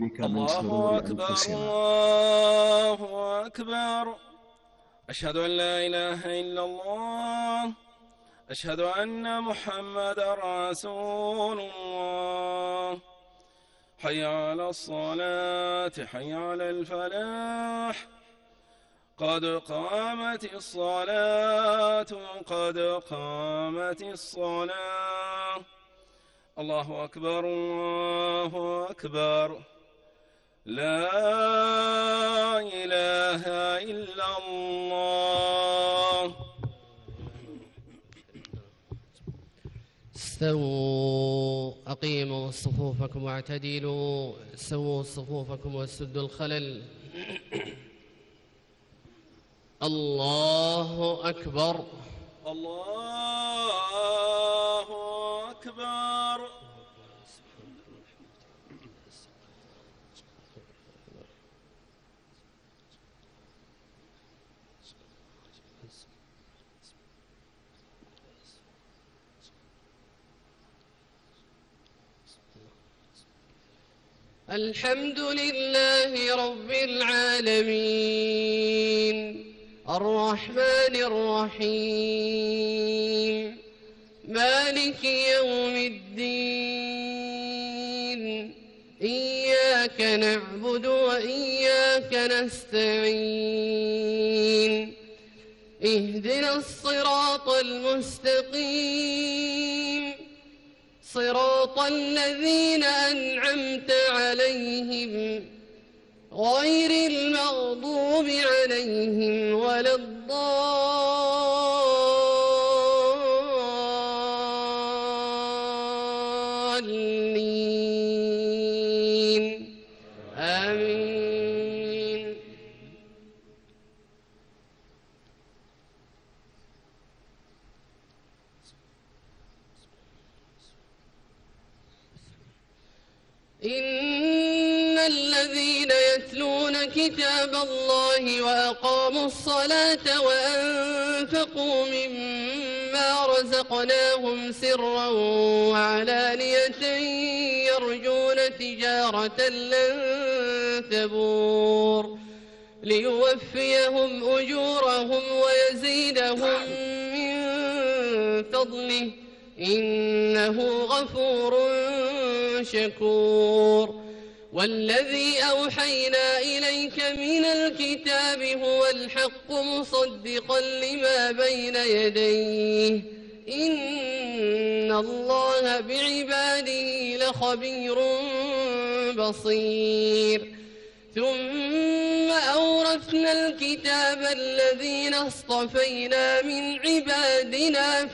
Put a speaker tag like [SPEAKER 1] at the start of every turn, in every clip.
[SPEAKER 1] بك من
[SPEAKER 2] الله
[SPEAKER 1] شرور
[SPEAKER 2] أكبر
[SPEAKER 1] أنفسنا.
[SPEAKER 2] الله أكبر. أشهد أن لا إله إلا الله. أشهد أن محمدا رسول الله. حي على الصلاة، حي على الفلاح، قد قامت الصلاة، قد قامت الصلاة. الله أكبر الله أكبر. لا إله إلا الله.
[SPEAKER 3] استووا، أقيموا صفوفكم واعتدلوا، سووا صفوفكم وسدوا الخلل. الله أكبر.
[SPEAKER 2] الله أكبر.
[SPEAKER 3] الحمد لله رب العالمين، الرحمن الرحيم، مالك يوم الدين. إياك نعبد وإياك نستعين. اهدنا الصراط المستقيم، صراط الذين أنعمت عليهم غير المغضوب عليهم ولا الضالين. آمين. إن الذين يتلون كتاب الله وأقاموا الصلاة وأنفقوا مما رزقناهم سرا وعلانية يرجون تجارة لن تبور ليوفيهم أجورهم ويزيدهم من فضله إنه غفور شكور. والذي أوحينا إليك من الكتاب هو الحق مصدقا لما بين يديه إن الله بعباده لخبير بصير. ثم أورثنا الكتاب الذين اصطفينا من عبادنا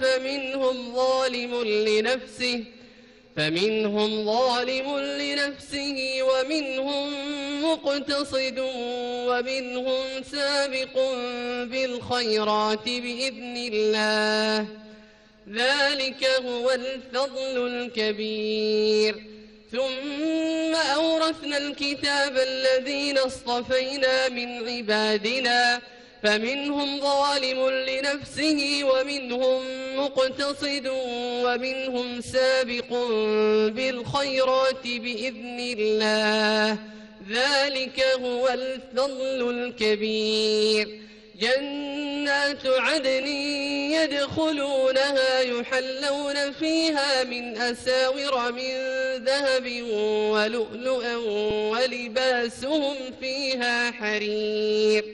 [SPEAKER 3] فمنهم ظالم لنفسه ومنهم مقتصد ومنهم سابق بالخيرات بإذن الله، ذلك هو الفضل الكبير. ثم أورثنا الكتاب الذين اصطفينا من عبادنا فمنهم ظالم لنفسه ومنهم مقتصد ومنهم سابق بالخيرات بإذن الله، ذلك هو الفضل الكبير. جنات عدن يدخلونها يحلون فيها من أساور من ذهب ولؤلؤا ولباسهم فيها حرير.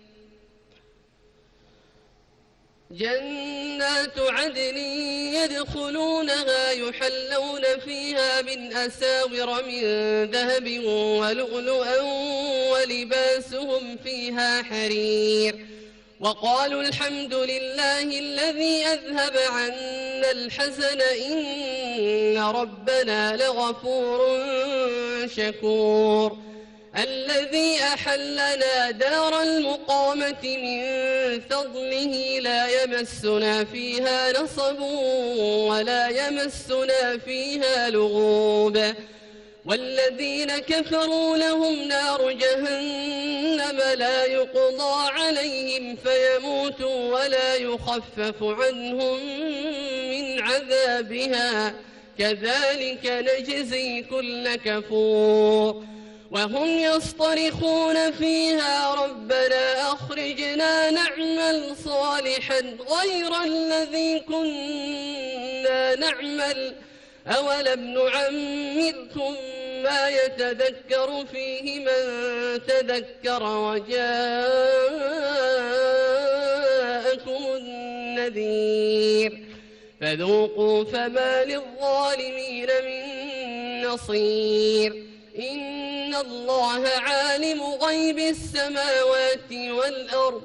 [SPEAKER 3] جنات عدن يدخلونها يحلون فيها من أساور من ذهب ولؤلؤا ولباسهم فيها حرير. وقالوا الحمد لله الذي أذهب عنا الحزن إن ربنا لغفور شكور. الذي أحلنا دار المقامة من فضله لا يمسنا فيها نصب ولا يمسنا فيها لغوب. والذين كفروا لهم نار جهنم لا يقضى عليهم فيموتوا ولا يخفف عنهم من عذابها كذلك نجزي كل كفور. وهم يصطرخون فيها ربنا أخرجنا نعمل صالحا غير الذي كنا نعمل أولم نعمركم ما يتذكر فيه من تذكر وجاءكم النذير فذوقوا فما للظالمين من نصير إن الله عالم غيب السماوات والأرض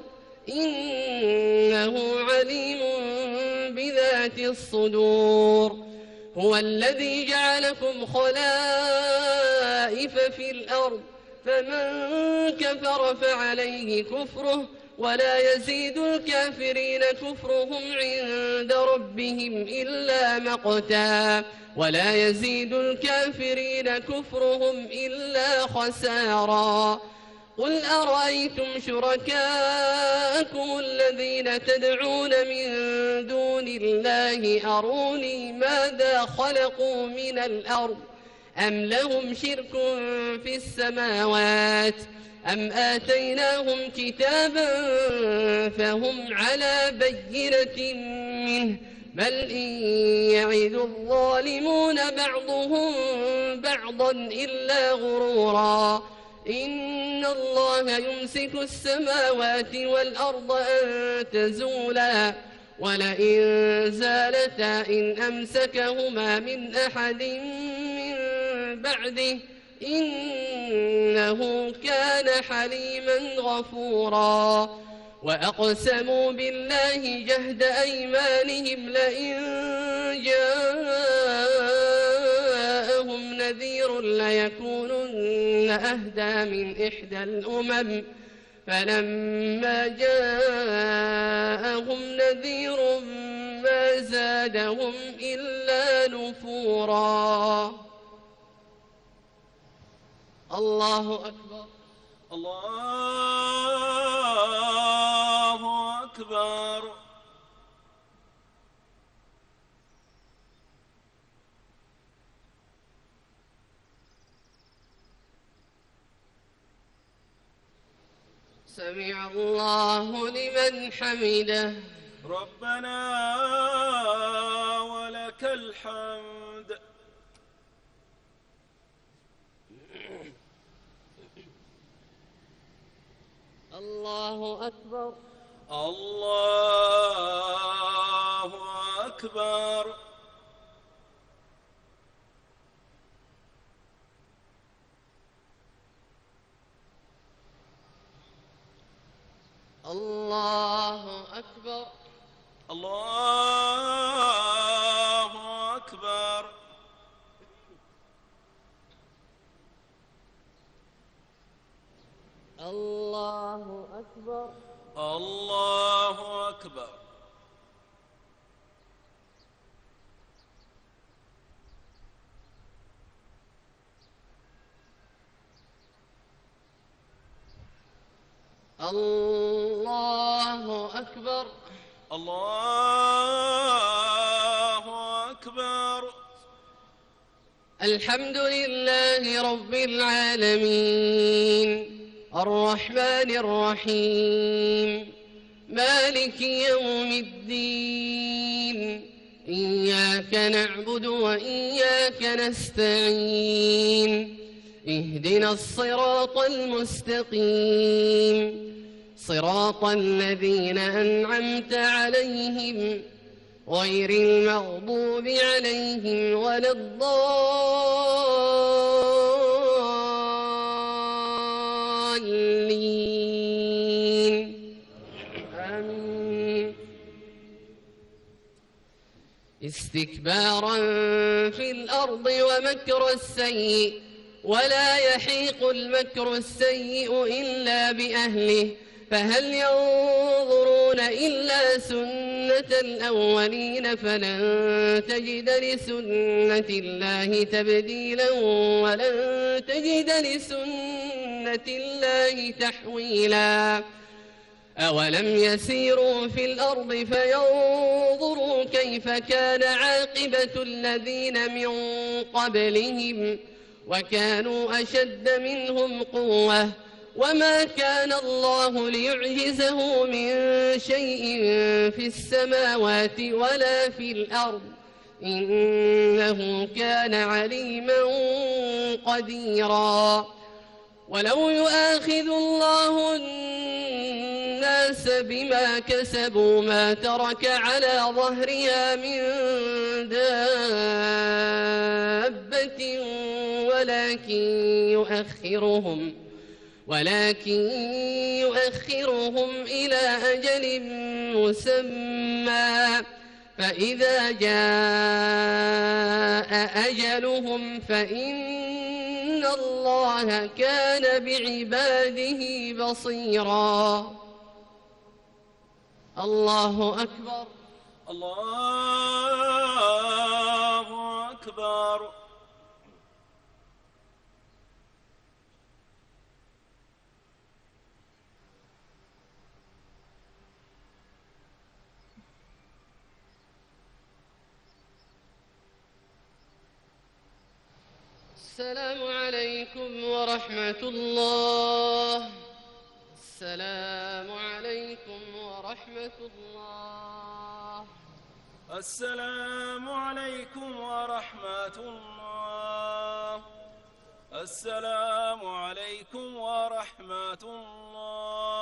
[SPEAKER 3] إنه عليم بذات الصدور هو الذي جعلكم خلائف في الأرض فمن كفر فعليه كفره ولا يزيد الكافرين كفرهم عند ربهم إلا مقتا ولا يزيد الكافرين كفرهم إلا خسارا قل أرأيتم شركاءكم الذين تدعون من دون الله أروني ماذا خلقوا من الأرض أم لهم شرك في السماوات أم آتيناهم كتابا فهم على بينة منه بل إن يعد الظالمون بعضهم بعضا إلا غرورا إن الله يمسك السماوات والأرض أن تزولا ولئن زالتا إن أمسكهما من أحد من بعده إنه كان حليما غفورا وأقسموا بالله جهد أيمانهم لئن جاءهم نذير ليكونن أهدى من إحدى الأمم فلما جاءهم نذير ما زادهم إلا نفورا الله أكبر
[SPEAKER 2] الله أكبر
[SPEAKER 3] سمع الله لمن حمده
[SPEAKER 2] ربنا ولك الحمد
[SPEAKER 3] الله أكبر
[SPEAKER 2] الله أكبر
[SPEAKER 3] الله أكبر
[SPEAKER 2] الله أكبر
[SPEAKER 3] الله أكبر
[SPEAKER 2] الله أكبر
[SPEAKER 3] الله أكبر
[SPEAKER 2] الله أكبر
[SPEAKER 3] الحمد لله رب العالمين الرحمن الرحيم مالك يوم الدين إياك نعبد وإياك نستعين اهدنا الصراط المستقيم صراط الذين أنعمت عليهم غير المغضوب عليهم ولا الضالين آمين استكبارا في الأرض ومكر السيء ولا يحيق المكر السيء إلا بأهله فهل ينظرون إلا سنة الأولين فلن تجد لسنة الله تبديلا ولن تجد لسنة الله تحويلا أولم يسيروا في الأرض فينظروا كيف كان عاقبة الذين من قبلهم وكانوا أشد منهم قوة وما كان الله ليعجزه من شيء في السماوات ولا في الأرض إنه كان عليما قديرا ولو يؤاخذ الله الناس بما كسبوا ما ترك على ظهرها من دابة ولكن يؤخرهم إلى أجل مسمى فإذا جاء أجلهم فإن الله كان بعباده بصيرا. الله أكبر.
[SPEAKER 2] الله أكبر.
[SPEAKER 3] السلام عليكم ورحمة الله. السلام عليكم ورحمة الله.
[SPEAKER 2] السلام عليكم ورحمة الله. السلام عليكم ورحمة الله.